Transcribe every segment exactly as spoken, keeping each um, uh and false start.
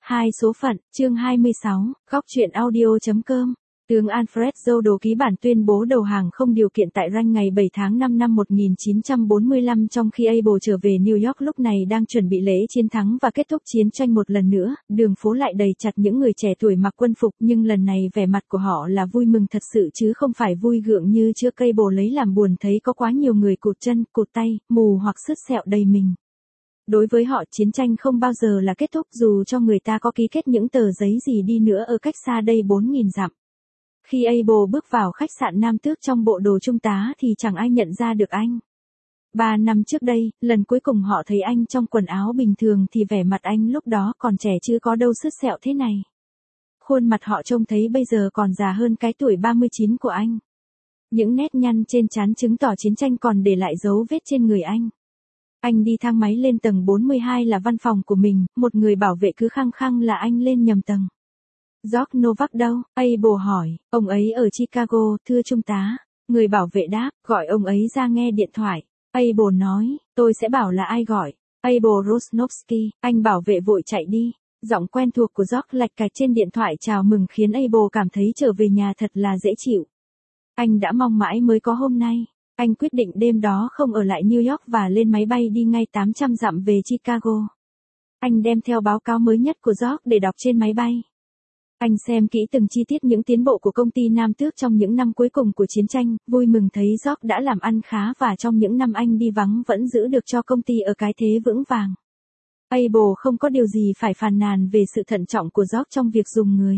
Hai số phận, chương hai mươi sáu, góc truyện audio.com. Tướng Alfred Jodl ký bản tuyên bố đầu hàng không điều kiện tại Ranh ngày bảy tháng năm năm một nghìn chín trăm bốn mươi lăm, trong khi Abel trở về New York lúc này đang chuẩn bị lễ chiến thắng và kết thúc chiến tranh một lần nữa. Đường phố lại đầy chặt những người trẻ tuổi mặc quân phục, nhưng lần này vẻ mặt của họ là vui mừng thật sự chứ không phải vui gượng như trước. Abel lấy làm buồn thấy có quá nhiều người cụt chân, cụt tay, mù hoặc sứt sẹo đầy mình. Đối với họ, chiến tranh không bao giờ là kết thúc dù cho người ta có ký kết những tờ giấy gì đi nữa ở cách xa đây bốn nghìn dặm. Khi Abel bước vào khách sạn Nam Tước trong bộ đồ trung tá thì chẳng ai nhận ra được anh. Ba năm trước đây, lần cuối cùng họ thấy anh trong quần áo bình thường thì vẻ mặt anh lúc đó còn trẻ chứ có đâu sứt sẹo thế này. Khuôn mặt họ trông thấy bây giờ còn già hơn cái tuổi ba mươi chín của anh. Những nét nhăn trên trán chứng tỏ chiến tranh còn để lại dấu vết trên người anh. Anh đi thang máy lên tầng bốn mươi hai là văn phòng của mình, một người bảo vệ cứ khăng khăng là anh lên nhầm tầng. George Novak đâu? Abel hỏi, ông ấy ở Chicago, thưa trung tá. Người bảo vệ đáp, gọi ông ấy ra nghe điện thoại. Abel nói, tôi sẽ bảo là ai gọi. Abel Rosnovsky, anh bảo vệ vội chạy đi. Giọng quen thuộc của George lạch cạch trên điện thoại chào mừng khiến Abel cảm thấy trở về nhà thật là dễ chịu. Anh đã mong mãi mới có hôm nay. Anh quyết định đêm đó không ở lại New York và lên máy bay đi ngay tám trăm dặm về Chicago. Anh đem theo báo cáo mới nhất của George để đọc trên máy bay. Anh xem kỹ từng chi tiết những tiến bộ của công ty Nam Tước trong những năm cuối cùng của chiến tranh, vui mừng thấy George đã làm ăn khá và trong những năm anh đi vắng vẫn giữ được cho công ty ở cái thế vững vàng. Abel không có điều gì phải phàn nàn về sự thận trọng của George trong việc dùng người.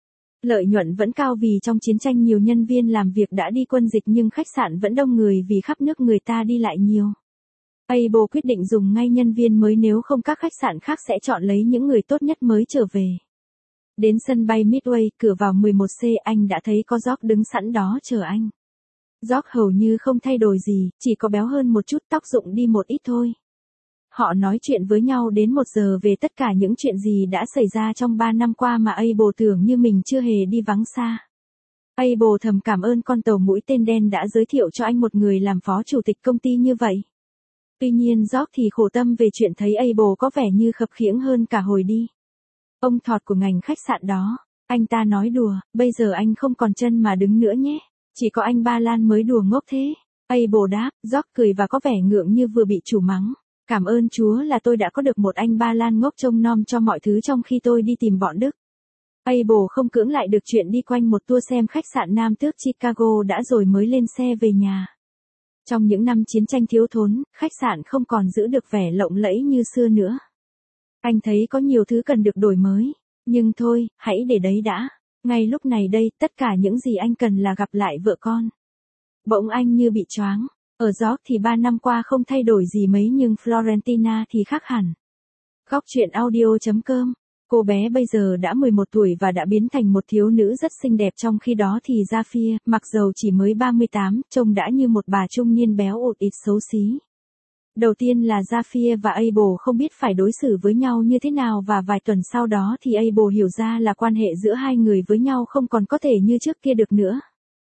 Lợi nhuận vẫn cao vì trong chiến tranh nhiều nhân viên làm việc đã đi quân dịch nhưng khách sạn vẫn đông người vì khắp nước người ta đi lại nhiều. Abel quyết định dùng ngay nhân viên mới nếu không các khách sạn khác sẽ chọn lấy những người tốt nhất mới trở về. Đến sân bay Midway, cửa vào mười một C anh đã thấy có George đứng sẵn đó chờ anh. George hầu như không thay đổi gì, chỉ có béo hơn một chút, tóc rụng đi một ít thôi. Họ nói chuyện với nhau đến một giờ về tất cả những chuyện gì đã xảy ra trong ba năm qua mà Abel tưởng như mình chưa hề đi vắng xa. Abel thầm cảm ơn con tàu mũi tên đen đã giới thiệu cho anh một người làm phó chủ tịch công ty như vậy. Tuy nhiên George thì khổ tâm về chuyện thấy Abel có vẻ như khập khiễng hơn cả hồi đi. Ông thọt của ngành khách sạn đó, anh ta nói đùa, bây giờ anh không còn chân mà đứng nữa nhé, chỉ có anh Ba Lan mới đùa ngốc thế. Abel đáp, George cười và có vẻ ngượng như vừa bị chủ mắng. Cảm ơn Chúa là tôi đã có được một anh Ba Lan ngốc trông nom cho mọi thứ trong khi tôi đi tìm bọn Đức. Abel không cưỡng lại được chuyện đi quanh một tour xem khách sạn Nam Tước Chicago đã rồi mới lên xe về nhà. Trong những năm chiến tranh thiếu thốn, khách sạn không còn giữ được vẻ lộng lẫy như xưa nữa. Anh thấy có nhiều thứ cần được đổi mới, nhưng thôi, hãy để đấy đã. Ngay lúc này đây, tất cả những gì anh cần là gặp lại vợ con. Bỗng anh như bị choáng. Ở George thì ba năm qua không thay đổi gì mấy nhưng Florentina thì khác hẳn. Góc truyện audio.com. Cô bé bây giờ đã mười một tuổi và đã biến thành một thiếu nữ rất xinh đẹp, trong khi đó thì Zafir, mặc dầu chỉ mới ba mươi tám, trông đã như một bà trung niên béo ụt ịt xấu xí. Đầu tiên là Zafir và Abel không biết phải đối xử với nhau như thế nào và vài tuần sau đó thì Abel hiểu ra là quan hệ giữa hai người với nhau không còn có thể như trước kia được nữa.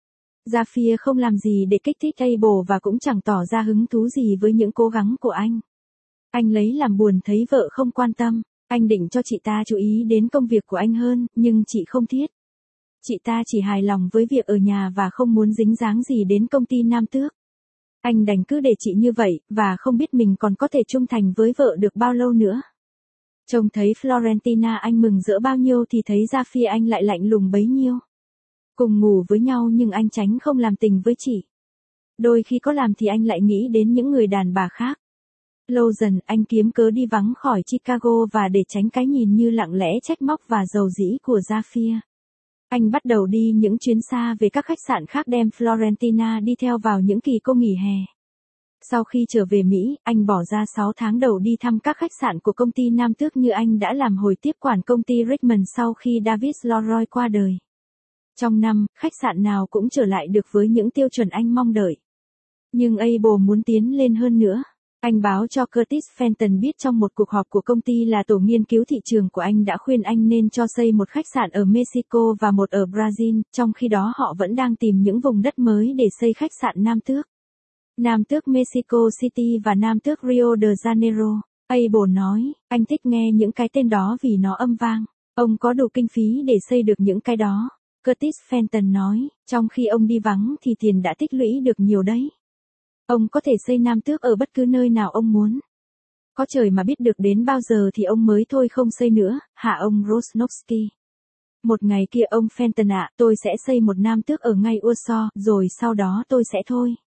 Zafir không làm gì để kích thích Abel và cũng chẳng tỏ ra hứng thú gì với những cố gắng của anh. Anh lấy làm buồn thấy vợ không quan tâm, anh định cho chị ta chú ý đến công việc của anh hơn, nhưng chị không thiết. Chị ta chỉ hài lòng với việc ở nhà và không muốn dính dáng gì đến công ty Nam Tước. Anh đành cứ để chị như vậy, và không biết mình còn có thể trung thành với vợ được bao lâu nữa. Trông thấy Florentina anh mừng rỡ bao nhiêu thì thấy Zafir anh lại lạnh lùng bấy nhiêu. Cùng ngủ với nhau nhưng anh tránh không làm tình với chị. Đôi khi có làm thì anh lại nghĩ đến những người đàn bà khác. Lâu dần anh kiếm cớ đi vắng khỏi Chicago và để tránh cái nhìn như lặng lẽ trách móc và dầu dĩ của Zafir. Anh bắt đầu đi những chuyến xa về các khách sạn khác đem Florentina đi theo vào những kỳ cô nghỉ hè. Sau khi trở về Mỹ, anh bỏ ra sáu tháng đầu đi thăm các khách sạn của công ty Nam Tước như anh đã làm hồi tiếp quản công ty Richmond sau khi David Leroy qua đời. Trong năm, khách sạn nào cũng trở lại được với những tiêu chuẩn anh mong đợi. Nhưng Abel muốn tiến lên hơn nữa. Anh báo cho Curtis Fenton biết trong một cuộc họp của công ty là tổ nghiên cứu thị trường của anh đã khuyên anh nên cho xây một khách sạn ở Mexico và một ở Brazil, trong khi đó họ vẫn đang tìm những vùng đất mới để xây khách sạn Nam Tước. Nam Tước Mexico City và Nam Tước Rio de Janeiro. Abel nói, anh thích nghe những cái tên đó vì nó âm vang. Ông có đủ kinh phí để xây được những cái đó. Curtis Fenton nói, trong khi ông đi vắng thì tiền đã tích lũy được nhiều đấy. Ông có thể xây nam tước ở bất cứ nơi nào ông muốn. Có trời mà biết được đến bao giờ thì ông mới thôi không xây nữa, hả ông Rosnowski. Một ngày kia ông Fenton ạ, tôi sẽ xây một nam tước ở ngay Warsaw, rồi sau đó tôi sẽ thôi.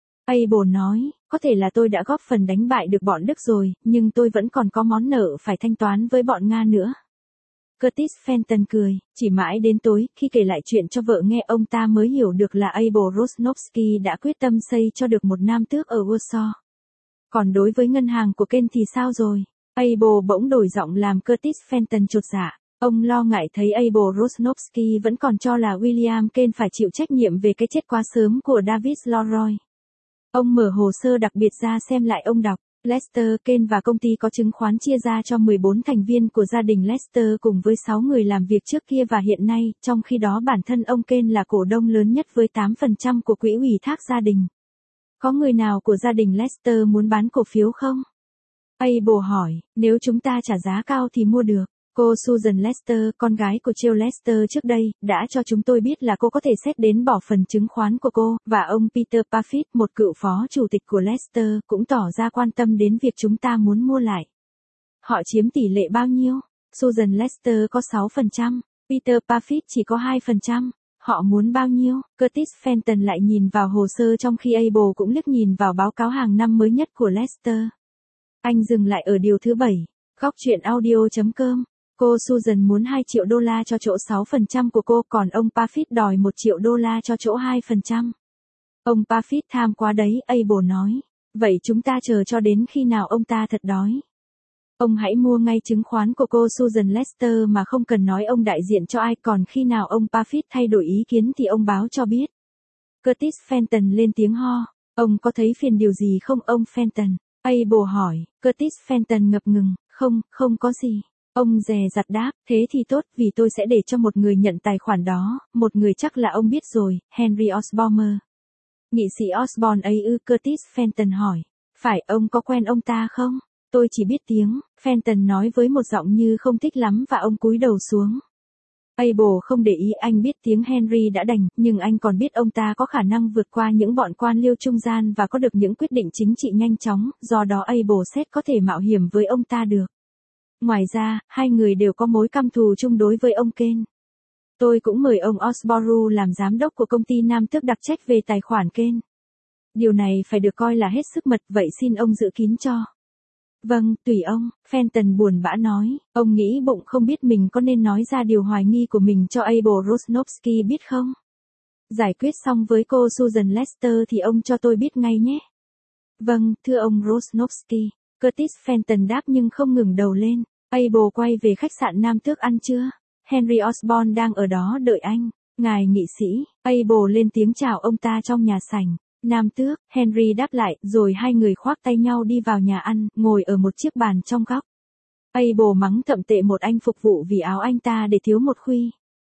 Abel nói, có thể là tôi đã góp phần đánh bại được bọn Đức rồi, nhưng tôi vẫn còn có món nợ phải thanh toán với bọn Nga nữa. Curtis Fenton cười, chỉ mãi đến tối, khi kể lại chuyện cho vợ nghe ông ta mới hiểu được là Abel Rosnowski đã quyết tâm xây cho được một nam tước ở Warsaw. Còn đối với ngân hàng của Ken thì sao rồi? Abel bỗng đổi giọng làm Curtis Fenton chột dạ. Ông lo ngại thấy Abel Rosnowski vẫn còn cho là William Ken phải chịu trách nhiệm về cái chết quá sớm của David Leroy. Ông mở hồ sơ đặc biệt ra xem lại ông đọc. Lester Ken và công ty có chứng khoán chia ra cho mười bốn thành viên của gia đình Lester cùng với sáu người làm việc trước kia và hiện nay, trong khi đó bản thân ông Ken là cổ đông lớn nhất với tám phần trăm của quỹ ủy thác gia đình. Có người nào của gia đình Lester muốn bán cổ phiếu không? Abel hỏi, nếu chúng ta trả giá cao thì mua được. Cô Susan Lester, con gái của Jill Lester trước đây, đã cho chúng tôi biết là cô có thể xét đến bỏ phần chứng khoán của cô, và ông Peter Parfit, một cựu phó chủ tịch của Lester, cũng tỏ ra quan tâm đến việc chúng ta muốn mua lại. Họ chiếm tỷ lệ bao nhiêu? Susan Lester có sáu phần trăm, Peter Parfit chỉ có hai phần trăm. Họ muốn bao nhiêu? Curtis Fenton lại nhìn vào hồ sơ trong khi Abel cũng liếc nhìn vào báo cáo hàng năm mới nhất của Lester. Anh dừng lại ở điều thứ bảy. Góc truyện audio chấm com. Cô Susan muốn hai triệu đô la cho chỗ sáu phần trăm của cô, còn ông Parfit đòi một triệu đô la cho chỗ hai phần trăm. Ông Parfit tham quá đấy, Abel nói. Vậy chúng ta chờ cho đến khi nào ông ta thật đói. Ông hãy mua ngay chứng khoán của cô Susan Lester mà không cần nói ông đại diện cho ai, còn khi nào ông Parfit thay đổi ý kiến thì ông báo cho biết. Curtis Fenton lên tiếng ho. Ông có thấy phiền điều gì không ông Fenton? Abel hỏi. Curtis Fenton ngập ngừng. Không, không có gì. Ông dè dặt đáp, thế thì tốt, vì tôi sẽ để cho một người nhận tài khoản đó, một người chắc là ông biết rồi, Henry Osborne. Nghị sĩ Osborne ấy ư? Curtis Fenton hỏi. Phải, ông có quen ông ta không? Tôi chỉ biết tiếng, Fenton nói với một giọng như không thích lắm và ông cúi đầu xuống. Abel không để ý, anh biết tiếng Henry đã đành, nhưng anh còn biết ông ta có khả năng vượt qua những bọn quan liêu trung gian và có được những quyết định chính trị nhanh chóng, do đó Abel xét có thể mạo hiểm với ông ta được. Ngoài ra, hai người đều có mối căm thù chung đối với ông Ken. Tôi cũng mời ông Osborne làm giám đốc của công ty nam tước đặc trách về tài khoản Ken. Điều này phải được coi là hết sức mật, vậy xin ông giữ kín cho. Vâng, tùy ông, Fenton buồn bã nói, ông nghĩ bụng không biết mình có nên nói ra điều hoài nghi của mình cho Abel Rosnowski biết không? Giải quyết xong với cô Susan Lester thì ông cho tôi biết ngay nhé. Vâng, thưa ông Rosnowski. Curtis Fenton đáp nhưng không ngừng đầu lên. Abel quay về khách sạn nam tước ăn trưa. Henry Osborne đang ở đó đợi anh. Ngài nghị sĩ, Abel lên tiếng chào ông ta trong nhà sảnh. Nam tước, Henry đáp lại, rồi hai người khoác tay nhau đi vào nhà ăn, ngồi ở một chiếc bàn trong góc. Abel mắng thậm tệ một anh phục vụ vì áo anh ta để thiếu một khuy.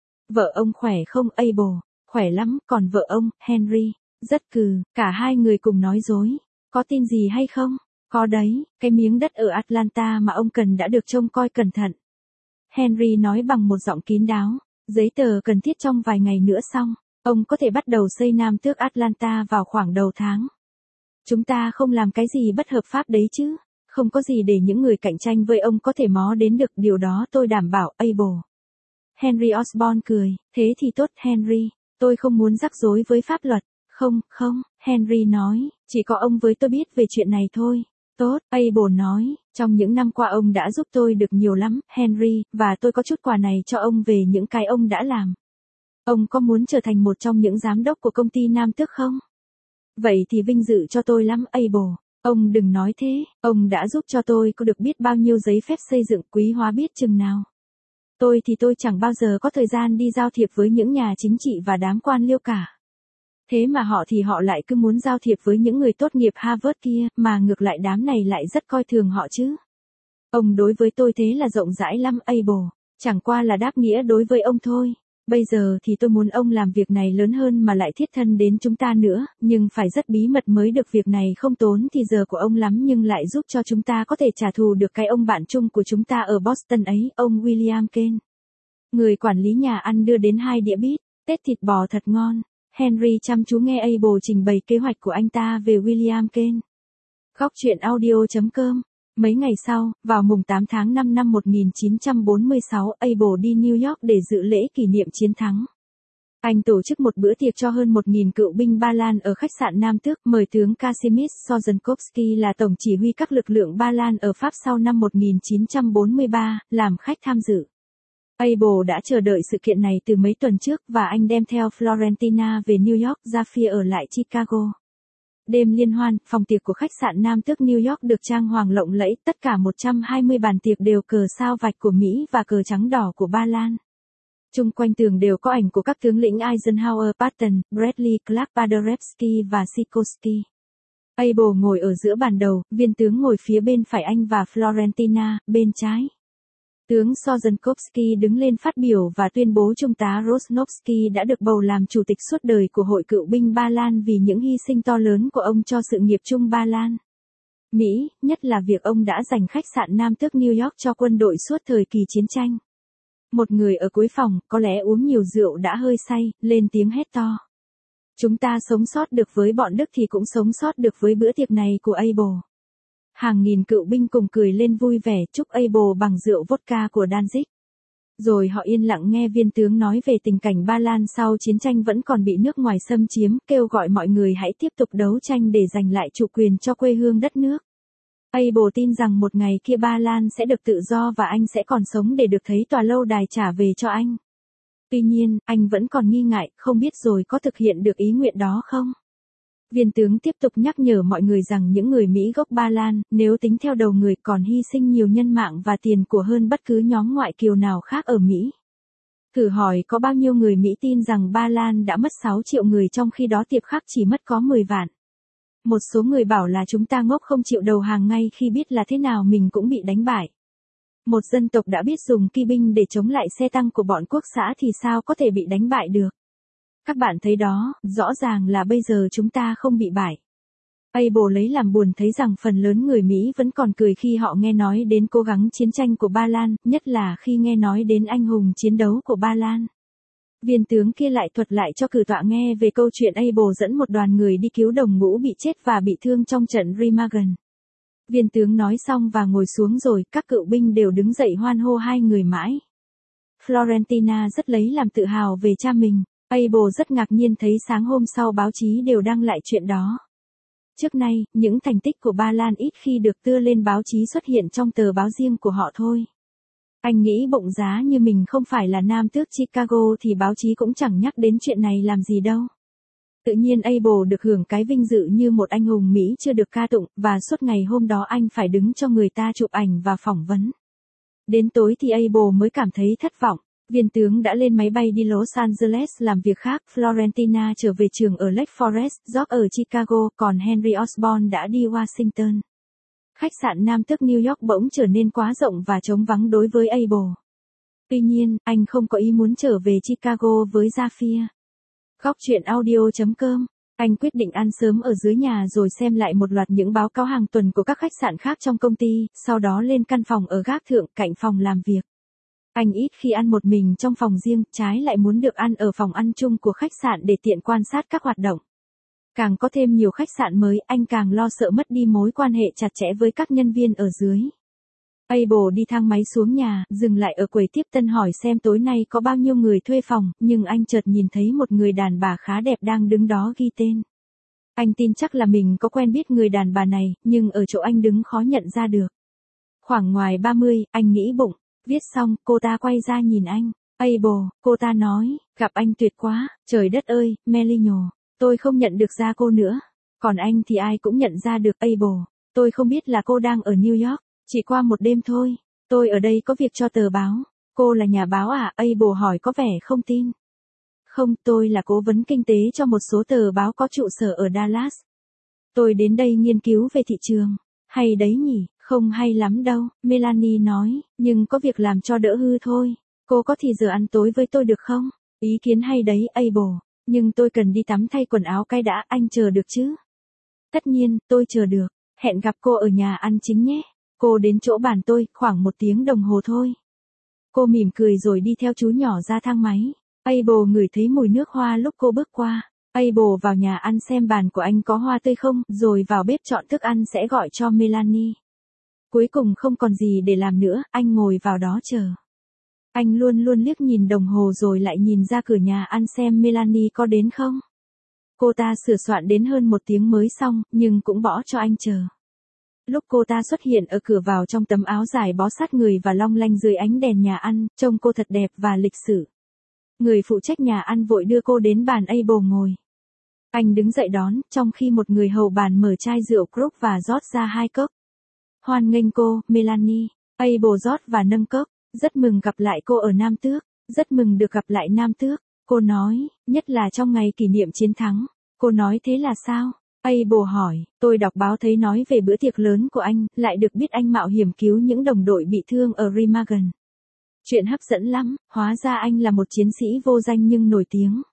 Vợ ông khỏe không Abel? Khỏe lắm, còn vợ ông, Henry? Rất cừ, cả hai người cùng nói dối. Có tin gì hay không? Có đấy, cái miếng đất ở Atlanta mà ông cần đã được trông coi cẩn thận. Henry nói bằng một giọng kín đáo, giấy tờ cần thiết trong vài ngày nữa xong, ông có thể bắt đầu xây nam tước Atlanta vào khoảng đầu tháng. Chúng ta không làm cái gì bất hợp pháp đấy chứ, không có gì để những người cạnh tranh với ông có thể mó đến được, điều đó tôi đảm bảo, Abel. Henry Osborne cười, thế thì tốt Henry, tôi không muốn rắc rối với pháp luật. Không, không, Henry nói, chỉ có ông với tôi biết về chuyện này thôi. Tốt, Abel nói, trong những năm qua ông đã giúp tôi được nhiều lắm, Henry, và tôi có chút quà này cho ông về những cái ông đã làm. Ông có muốn trở thành một trong những giám đốc của công ty nam tước không? Vậy thì vinh dự cho tôi lắm, Abel. Ông đừng nói thế, ông đã giúp cho tôi có được biết bao nhiêu giấy phép xây dựng, quý hóa biết chừng nào. Tôi thì tôi chẳng bao giờ có thời gian đi giao thiệp với những nhà chính trị và đám quan liêu cả. Thế mà họ thì họ lại cứ muốn giao thiệp với những người tốt nghiệp Harvard kia, mà ngược lại đám này lại rất coi thường họ chứ. Ông đối với tôi thế là rộng rãi lắm, Abel, chẳng qua là đáp nghĩa đối với ông thôi. Bây giờ thì tôi muốn ông làm việc này lớn hơn mà lại thiết thân đến chúng ta nữa, nhưng phải rất bí mật mới được, việc này không tốn thì giờ của ông lắm nhưng lại giúp cho chúng ta có thể trả thù được cái ông bạn chung của chúng ta ở Boston ấy, ông William Ken. Người quản lý nhà ăn đưa đến hai đĩa bít, tết thịt bò thật ngon. Henry chăm chú nghe Abel trình bày kế hoạch của anh ta về William Kane. Góc truyện audio.com. Mấy ngày sau, vào mùng tám tháng năm năm một nghìn chín trăm bốn mươi sáu, Abel đi New York để dự lễ kỷ niệm chiến thắng. Anh tổ chức một bữa tiệc cho hơn một nghìn cựu binh Ba Lan ở khách sạn Nam Tước, mời tướng Kazimierz Sorzhenkovsky là tổng chỉ huy các lực lượng Ba Lan ở Pháp sau năm một nghìn chín trăm bốn mươi ba, làm khách tham dự. Abel đã chờ đợi sự kiện này từ mấy tuần trước và anh đem theo Florentina về New York, Zafir ở lại Chicago. Đêm liên hoan, phòng tiệc của khách sạn Nam Tước New York được trang hoàng lộng lẫy, tất cả một trăm hai mươi bàn tiệc đều cờ sao vạch của Mỹ và cờ trắng đỏ của Ba Lan. Chung quanh tường đều có ảnh của các tướng lĩnh Eisenhower, Patton, Bradley, Clark, Paderewski và Sikorsky. Abel ngồi ở giữa bàn đầu, viên tướng ngồi phía bên phải anh và Florentina, bên trái. Tướng Sorzhenkovsky đứng lên phát biểu và tuyên bố Trung tá Rosnovsky đã được bầu làm chủ tịch suốt đời của Hội Cựu binh Ba Lan vì những hy sinh to lớn của ông cho sự nghiệp chung Ba Lan. Mỹ, nhất là việc ông đã dành khách sạn Nam Tước New York cho quân đội suốt thời kỳ chiến tranh. Một người ở cuối phòng, có lẽ uống nhiều rượu đã hơi say, lên tiếng hét to. Chúng ta sống sót được với bọn Đức thì cũng sống sót được với bữa tiệc này của Abel. Hàng nghìn cựu binh cùng cười lên vui vẻ chúc Abel bằng rượu vodka của Danzig. Rồi họ yên lặng nghe viên tướng nói về tình cảnh Ba Lan sau chiến tranh vẫn còn bị nước ngoài xâm chiếm, kêu gọi mọi người hãy tiếp tục đấu tranh để giành lại chủ quyền cho quê hương đất nước. Abel tin rằng một ngày kia Ba Lan sẽ được tự do và anh sẽ còn sống để được thấy tòa lâu đài trả về cho anh. Tuy nhiên, anh vẫn còn nghi ngại, không biết rồi có thực hiện được ý nguyện đó không? Viên tướng tiếp tục nhắc nhở mọi người rằng những người Mỹ gốc Ba Lan, nếu tính theo đầu người còn hy sinh nhiều nhân mạng và tiền của hơn bất cứ nhóm ngoại kiều nào khác ở Mỹ. Thử hỏi có bao nhiêu người Mỹ tin rằng Ba Lan đã mất sáu triệu người trong khi đó tiệp khắc chỉ mất có mười vạn. Một số người bảo là chúng ta ngốc không chịu đầu hàng ngay khi biết là thế nào mình cũng bị đánh bại. Một dân tộc đã biết dùng kỵ binh để chống lại xe tăng của bọn quốc xã thì sao có thể bị đánh bại được. Các bạn thấy đó, rõ ràng là bây giờ chúng ta không bị bại. Abel lấy làm buồn thấy rằng phần lớn người Mỹ vẫn còn cười khi họ nghe nói đến cố gắng chiến tranh của Ba Lan, nhất là khi nghe nói đến anh hùng chiến đấu của Ba Lan. Viên tướng kia lại thuật lại cho cử tọa nghe về câu chuyện Abel dẫn một đoàn người đi cứu đồng ngũ bị chết và bị thương trong trận Remagen. Viên tướng nói xong và ngồi xuống rồi, các cựu binh đều đứng dậy hoan hô hai người mãi. Florentina rất lấy làm tự hào về cha mình. Abel rất ngạc nhiên thấy sáng hôm sau báo chí đều đăng lại chuyện đó. Trước nay, những thành tích của Ba Lan ít khi được đưa lên báo chí xuất hiện trong tờ báo riêng của họ thôi. Anh nghĩ bụng giá như mình không phải là Nam Tước Chicago thì báo chí cũng chẳng nhắc đến chuyện này làm gì đâu. Tự nhiên Abel được hưởng cái vinh dự như một anh hùng Mỹ chưa được ca tụng, và suốt ngày hôm đó anh phải đứng cho người ta chụp ảnh và phỏng vấn. Đến tối thì Abel mới cảm thấy thất vọng. Viên tướng đã lên máy bay đi Los Angeles làm việc khác, Florentina trở về trường ở Lake Forest, George ở Chicago, còn Henry Osborne đã đi Washington. Khách sạn Nam Tước New York bỗng trở nên quá rộng và trống vắng đối với Abel. Tuy nhiên, anh không có ý muốn trở về Chicago với Zafir. Góc truyện audio.com. Anh quyết định ăn sớm ở dưới nhà rồi xem lại một loạt những báo cáo hàng tuần của các khách sạn khác trong công ty, sau đó lên căn phòng ở gác thượng cạnh phòng làm việc. Anh ít khi ăn một mình trong phòng riêng, trái lại muốn được ăn ở phòng ăn chung của khách sạn để tiện quan sát các hoạt động. Càng có thêm nhiều khách sạn mới, anh càng lo sợ mất đi mối quan hệ chặt chẽ với các nhân viên ở dưới. Abel đi thang máy xuống nhà, dừng lại ở quầy tiếp tân hỏi xem tối nay có bao nhiêu người thuê phòng, nhưng anh chợt nhìn thấy một người đàn bà khá đẹp đang đứng đó ghi tên. Anh tin chắc là mình có quen biết người đàn bà này, nhưng ở chỗ anh đứng khó nhận ra được. Khoảng ngoài ba mươi, anh nghĩ bụng. Viết xong, cô ta quay ra nhìn anh. Abel, cô ta nói, gặp anh tuyệt quá, trời đất ơi, Melinho, tôi không nhận được ra cô nữa. Còn anh thì ai cũng nhận ra được. Abel, tôi không biết là cô đang ở New York, chỉ qua một đêm thôi. Tôi ở đây có việc cho tờ báo. Cô là nhà báo à? Abel hỏi có vẻ không tin. Không, tôi là cố vấn kinh tế cho một số tờ báo có trụ sở ở Dallas. Tôi đến đây nghiên cứu về thị trường. Hay đấy nhỉ? Không hay lắm đâu, Melanie nói, nhưng có việc làm cho đỡ hư thôi. Cô có thì giờ ăn tối với tôi được không? Ý kiến hay đấy, Abel, nhưng tôi cần đi tắm thay quần áo cái đã, anh chờ được chứ? Tất nhiên, tôi chờ được. Hẹn gặp cô ở nhà ăn chính nhé. Cô đến chỗ bàn tôi, khoảng một tiếng đồng hồ thôi. Cô mỉm cười rồi đi theo chú nhỏ ra thang máy. Abel ngửi thấy mùi nước hoa lúc cô bước qua. Abel vào nhà ăn xem bàn của anh có hoa tươi không, rồi vào bếp chọn thức ăn sẽ gọi cho Melanie. Cuối cùng không còn gì để làm nữa, anh ngồi vào đó chờ. Anh luôn luôn liếc nhìn đồng hồ rồi lại nhìn ra cửa nhà ăn xem Melanie có đến không. Cô ta sửa soạn đến hơn một tiếng mới xong, nhưng cũng bỏ cho anh chờ. Lúc cô ta xuất hiện ở cửa vào trong tấm áo dài bó sát người và long lanh dưới ánh đèn nhà ăn, trông cô thật đẹp và lịch sự. Người phụ trách nhà ăn vội đưa cô đến bàn Abel ngồi. Anh đứng dậy đón, trong khi một người hầu bàn mở chai rượu Krug và rót ra hai cốc. Hoan nghênh cô, Melanie. Abel rót và nâng cốc. Rất mừng gặp lại cô ở Nam Tước. Rất mừng được gặp lại Nam Tước. Cô nói, nhất là trong ngày kỷ niệm chiến thắng. Cô nói thế là sao? Abel hỏi, tôi đọc báo thấy nói về bữa tiệc lớn của anh, lại được biết anh mạo hiểm cứu những đồng đội bị thương ở Remagen. Chuyện hấp dẫn lắm, hóa ra anh là một chiến sĩ vô danh nhưng nổi tiếng.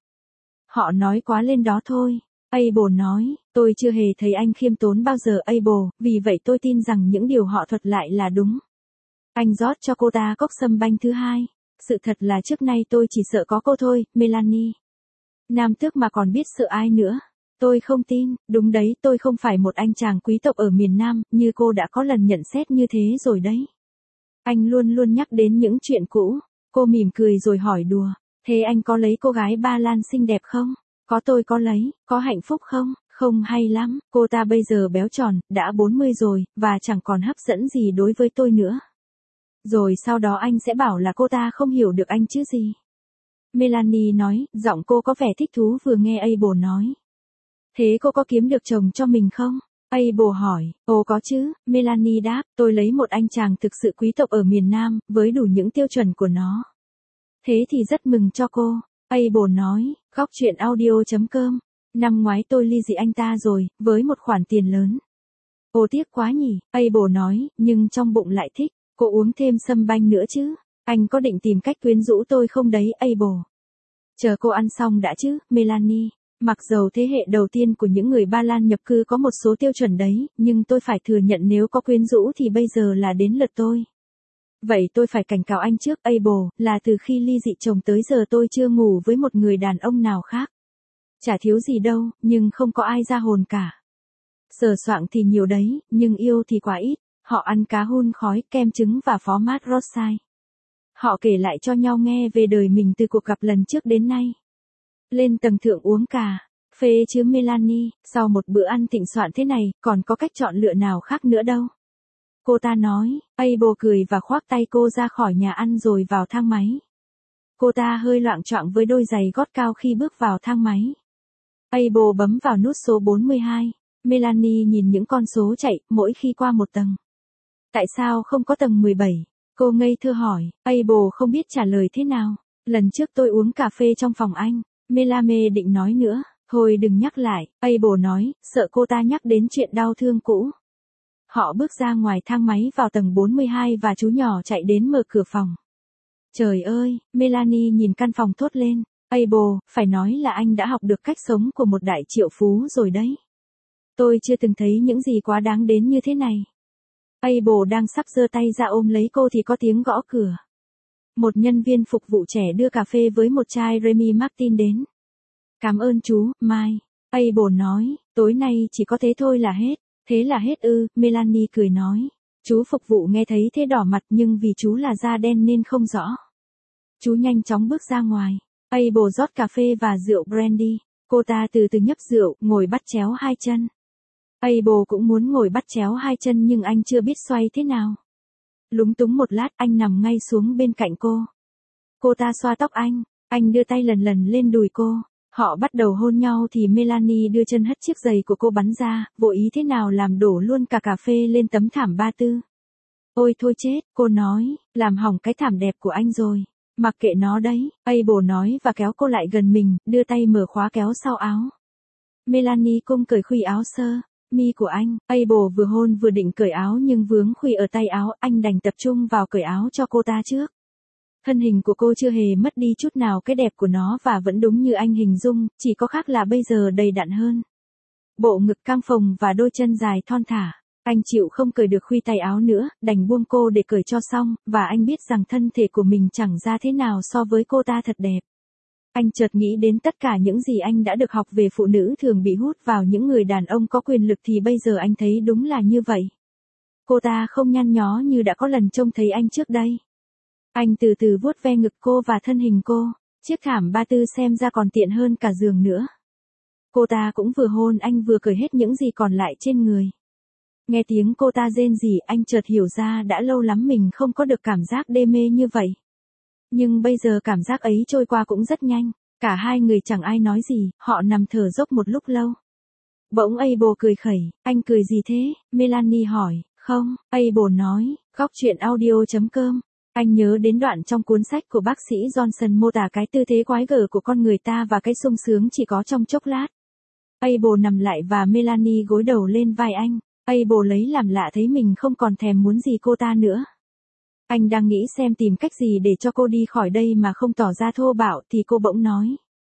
Họ nói quá lên đó thôi. Abel nói, tôi chưa hề thấy anh khiêm tốn bao giờ Abel, vì vậy tôi tin rằng những điều họ thuật lại là đúng. Anh rót cho cô ta cốc sâm banh thứ hai. Sự thật là trước nay tôi chỉ sợ có cô thôi, Melanie. Nam Tước mà còn biết sợ ai nữa. Tôi không tin, đúng đấy, tôi không phải một anh chàng quý tộc ở miền Nam, như cô đã có lần nhận xét như thế rồi đấy. Anh luôn luôn nhắc đến những chuyện cũ. Cô mỉm cười rồi hỏi đùa, thế anh có lấy cô gái Ba Lan xinh đẹp không? Có, tôi có lấy, có hạnh phúc không? Không hay lắm, cô ta bây giờ béo tròn, đã bốn mươi rồi, và chẳng còn hấp dẫn gì đối với tôi nữa. Rồi sau đó anh sẽ bảo là cô ta không hiểu được anh chứ gì. Melanie nói, giọng cô có vẻ thích thú vừa nghe Abel nói. Thế cô có kiếm được chồng cho mình không? Abel hỏi, ồ có chứ, Melanie đáp, tôi lấy một anh chàng thực sự quý tộc ở miền Nam, với đủ những tiêu chuẩn của nó. Thế thì rất mừng cho cô. Abel nói, góc truyện audio chấm com. Năm ngoái tôi ly dị anh ta rồi, với một khoản tiền lớn. Ồ tiếc quá nhỉ, Abel nói, nhưng trong bụng lại thích. Cô uống thêm sâm banh nữa chứ? Anh có định tìm cách quyến rũ tôi không đấy, Abel? Chờ cô ăn xong đã chứ, Melanie. Mặc dầu thế hệ đầu tiên của những người Ba Lan nhập cư có một số tiêu chuẩn đấy, nhưng tôi phải thừa nhận nếu có quyến rũ thì bây giờ là đến lượt tôi. Vậy tôi phải cảnh cáo anh trước, Abel, là từ khi ly dị chồng tới giờ tôi chưa ngủ với một người đàn ông nào khác. Chả thiếu gì đâu, nhưng không có ai ra hồn cả. Sờ soạng thì nhiều đấy, nhưng yêu thì quá ít. Họ ăn cá hun khói, kem trứng và phó mát Rothschild. Họ kể lại cho nhau nghe về đời mình từ cuộc gặp lần trước đến nay. Lên tầng thượng uống cà phê chứ Melanie, sau một bữa ăn thịnh soạn thế này, còn có cách chọn lựa nào khác nữa đâu. Cô ta nói, Abel cười và khoác tay cô ra khỏi nhà ăn rồi vào thang máy. Cô ta hơi loạng choạng với đôi giày gót cao khi bước vào thang máy. Abel bấm vào nút số bốn mươi hai. Melanie nhìn những con số chạy, mỗi khi qua một tầng. Tại sao không có tầng mười bảy? Cô ngây thơ hỏi, Abel không biết trả lời thế nào. Lần trước tôi uống cà phê trong phòng anh. Melanie định nói nữa, thôi đừng nhắc lại, Abel nói, sợ cô ta nhắc đến chuyện đau thương cũ. Họ bước ra ngoài thang máy vào tầng bốn mươi hai và chú nhỏ chạy đến mở cửa phòng. Trời ơi, Melanie nhìn căn phòng thốt lên, Abel, phải nói là anh đã học được cách sống của một đại triệu phú rồi đấy. Tôi chưa từng thấy những gì quá đáng đến như thế này. Abel đang sắp giơ tay ra ôm lấy cô thì có tiếng gõ cửa. Một nhân viên phục vụ trẻ đưa cà phê với một chai Remy Martin đến. Cảm ơn chú, Mai. Abel nói, tối nay chỉ có thế thôi là hết. Thế là hết ư, Melanie cười nói. Chú phục vụ nghe thấy thế đỏ mặt nhưng vì chú là da đen nên không rõ. Chú nhanh chóng bước ra ngoài. Abel rót cà phê và rượu brandy. Cô ta từ từ nhấp rượu, ngồi bắt chéo hai chân. Abel cũng muốn ngồi bắt chéo hai chân nhưng anh chưa biết xoay thế nào. Lúng túng một lát anh nằm ngay xuống bên cạnh cô. Cô ta xoa tóc anh, anh đưa tay lần lần lên đùi cô. Họ bắt đầu hôn nhau thì Melanie đưa chân hất chiếc giày của cô bắn ra, vô ý thế nào làm đổ luôn cả cà phê lên tấm thảm ba tư. Ôi thôi chết, cô nói, làm hỏng cái thảm đẹp của anh rồi. Mặc kệ nó đấy, Abel nói và kéo cô lại gần mình, đưa tay mở khóa kéo sau áo. Melanie cung cởi khuy áo sơ mi của anh, Abel vừa hôn vừa định cởi áo nhưng vướng khuy ở tay áo, anh đành tập trung vào cởi áo cho cô ta trước. Thân hình của cô chưa hề mất đi chút nào cái đẹp của nó và vẫn đúng như anh hình dung, chỉ có khác là bây giờ đầy đặn hơn. Bộ ngực căng phồng và đôi chân dài thon thả. Anh chịu không cởi được khuy tay áo nữa, đành buông cô để cởi cho xong, và anh biết rằng thân thể của mình chẳng ra thế nào so với cô ta thật đẹp. Anh chợt nghĩ đến tất cả những gì anh đã được học về phụ nữ thường bị hút vào những người đàn ông có quyền lực thì bây giờ anh thấy đúng là như vậy. Cô ta không nhăn nhó như đã có lần trông thấy anh trước đây. Anh từ từ vuốt ve ngực cô và thân hình cô, chiếc thảm ba tư xem ra còn tiện hơn cả giường nữa. Cô ta cũng vừa hôn anh vừa cởi hết những gì còn lại trên người. Nghe tiếng cô ta rên rỉ, anh chợt hiểu ra đã lâu lắm mình không có được cảm giác đê mê như vậy. Nhưng bây giờ cảm giác ấy trôi qua cũng rất nhanh, cả hai người chẳng ai nói gì, họ nằm thở dốc một lúc lâu. Bỗng Abel cười khẩy, anh cười gì thế? Melanie hỏi, không, Abel nói, góc truyện audio chấm com. Anh nhớ đến đoạn trong cuốn sách của bác sĩ Johnson mô tả cái tư thế quái gở của con người ta và cái sung sướng chỉ có trong chốc lát. Abel nằm lại và Melanie gối đầu lên vai anh. Abel lấy làm lạ thấy mình không còn thèm muốn gì cô ta nữa. Anh đang nghĩ xem tìm cách gì để cho cô đi khỏi đây mà không tỏ ra thô bạo thì cô bỗng nói.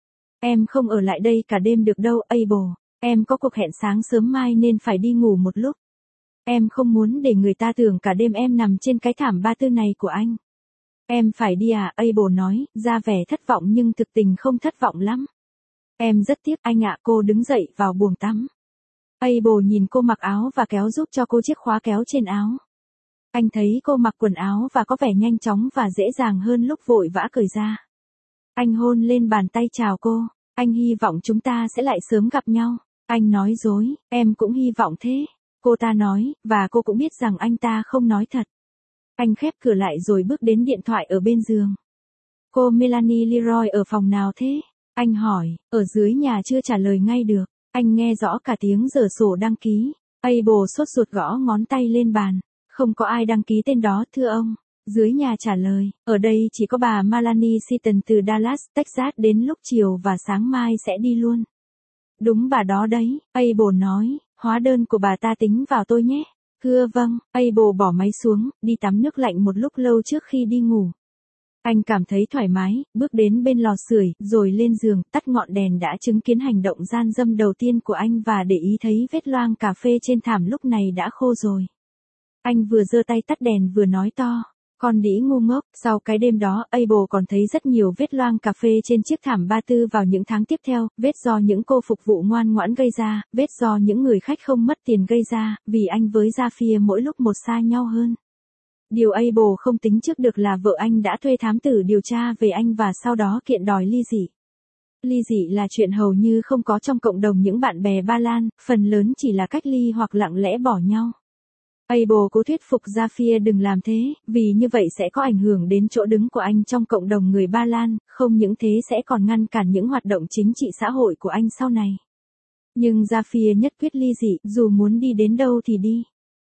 Em không ở lại đây cả đêm được đâu, Abel. Em có cuộc hẹn sáng sớm mai nên phải đi ngủ một lúc. Em không muốn để người ta tưởng cả đêm em nằm trên cái thảm ba tư này của anh. Em phải đi à, Abel nói, ra vẻ thất vọng nhưng thực tình không thất vọng lắm. Em rất tiếc anh ạ. Cô đứng dậy vào buồng tắm. Abel nhìn cô mặc áo và kéo giúp cho cô chiếc khóa kéo trên áo. Anh thấy cô mặc quần áo và có vẻ nhanh chóng và dễ dàng hơn lúc vội vã cởi ra. Anh hôn lên bàn tay chào cô. Anh hy vọng chúng ta sẽ lại sớm gặp nhau. Anh nói dối, em cũng hy vọng thế. Cô ta nói, và cô cũng biết rằng anh ta không nói thật. Anh khép cửa lại rồi bước đến điện thoại ở bên giường. Cô Melanie Leroy ở phòng nào thế? Anh hỏi, ở dưới nhà chưa trả lời ngay được. Anh nghe rõ cả tiếng dở sổ đăng ký. Abel sốt ruột gõ ngón tay lên bàn. Không có ai đăng ký tên đó thưa ông. Dưới nhà trả lời, ở đây chỉ có bà Melanie Seaton từ Dallas, Texas đến lúc chiều và sáng mai sẽ đi luôn. Đúng bà đó đấy, Abel nói, hóa đơn của bà ta tính vào tôi nhé. Thưa vâng, Abel bỏ máy xuống, đi tắm nước lạnh một lúc lâu trước khi đi ngủ. Anh cảm thấy thoải mái, bước đến bên lò sưởi, rồi lên giường, tắt ngọn đèn đã chứng kiến hành động gian dâm đầu tiên của anh và để ý thấy vết loang cà phê trên thảm lúc này đã khô rồi. Anh vừa giơ tay tắt đèn vừa nói to, con đĩ ngu ngốc. Sau cái đêm đó, Abel còn thấy rất nhiều vết loang cà phê trên chiếc thảm ba tư vào những tháng tiếp theo, vết do những cô phục vụ ngoan ngoãn gây ra, vết do những người khách không mất tiền gây ra, vì anh với Zafir mỗi lúc một xa nhau hơn. Điều Abel không tính trước được là vợ anh đã thuê thám tử điều tra về anh và sau đó kiện đòi ly dị. Ly dị là chuyện hầu như không có trong cộng đồng những bạn bè Ba Lan, phần lớn chỉ là cách ly hoặc lặng lẽ bỏ nhau. Abel cố thuyết phục Zafir đừng làm thế, vì như vậy sẽ có ảnh hưởng đến chỗ đứng của anh trong cộng đồng người Ba Lan, không những thế sẽ còn ngăn cản những hoạt động chính trị xã hội của anh sau này. Nhưng Zafir nhất quyết ly dị, dù muốn đi đến đâu thì đi.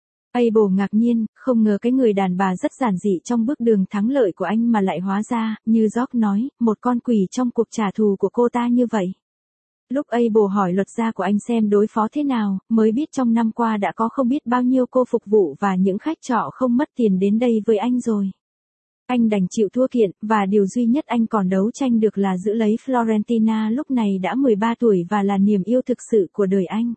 Abel ngạc nhiên, không ngờ cái người đàn bà rất giản dị trong bước đường thắng lợi của anh mà lại hóa ra, như George nói, một con quỷ trong cuộc trả thù của cô ta như vậy. Lúc Abel hỏi luật gia của anh xem đối phó thế nào, mới biết trong năm qua đã có không biết bao nhiêu cô phục vụ và những khách trọ không mất tiền đến đây với anh rồi. Anh đành chịu thua kiện, và điều duy nhất anh còn đấu tranh được là giữ lấy Florentina lúc này đã mười ba tuổi và là niềm yêu thực sự của đời anh.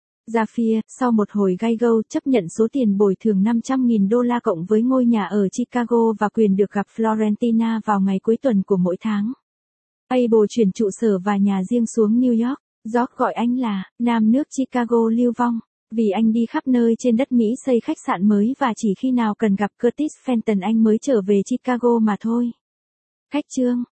Zafir, sau một hồi gay gâu, chấp nhận số tiền bồi thường năm trăm nghìn đô la cộng với ngôi nhà ở Chicago và quyền được gặp Florentina vào ngày cuối tuần của mỗi tháng. Abel chuyển trụ sở và nhà riêng xuống New York. George gọi anh là Nam nước Chicago lưu vong, vì anh đi khắp nơi trên đất Mỹ xây khách sạn mới và chỉ khi nào cần gặp Curtis Fenton anh mới trở về Chicago mà thôi. Khách chương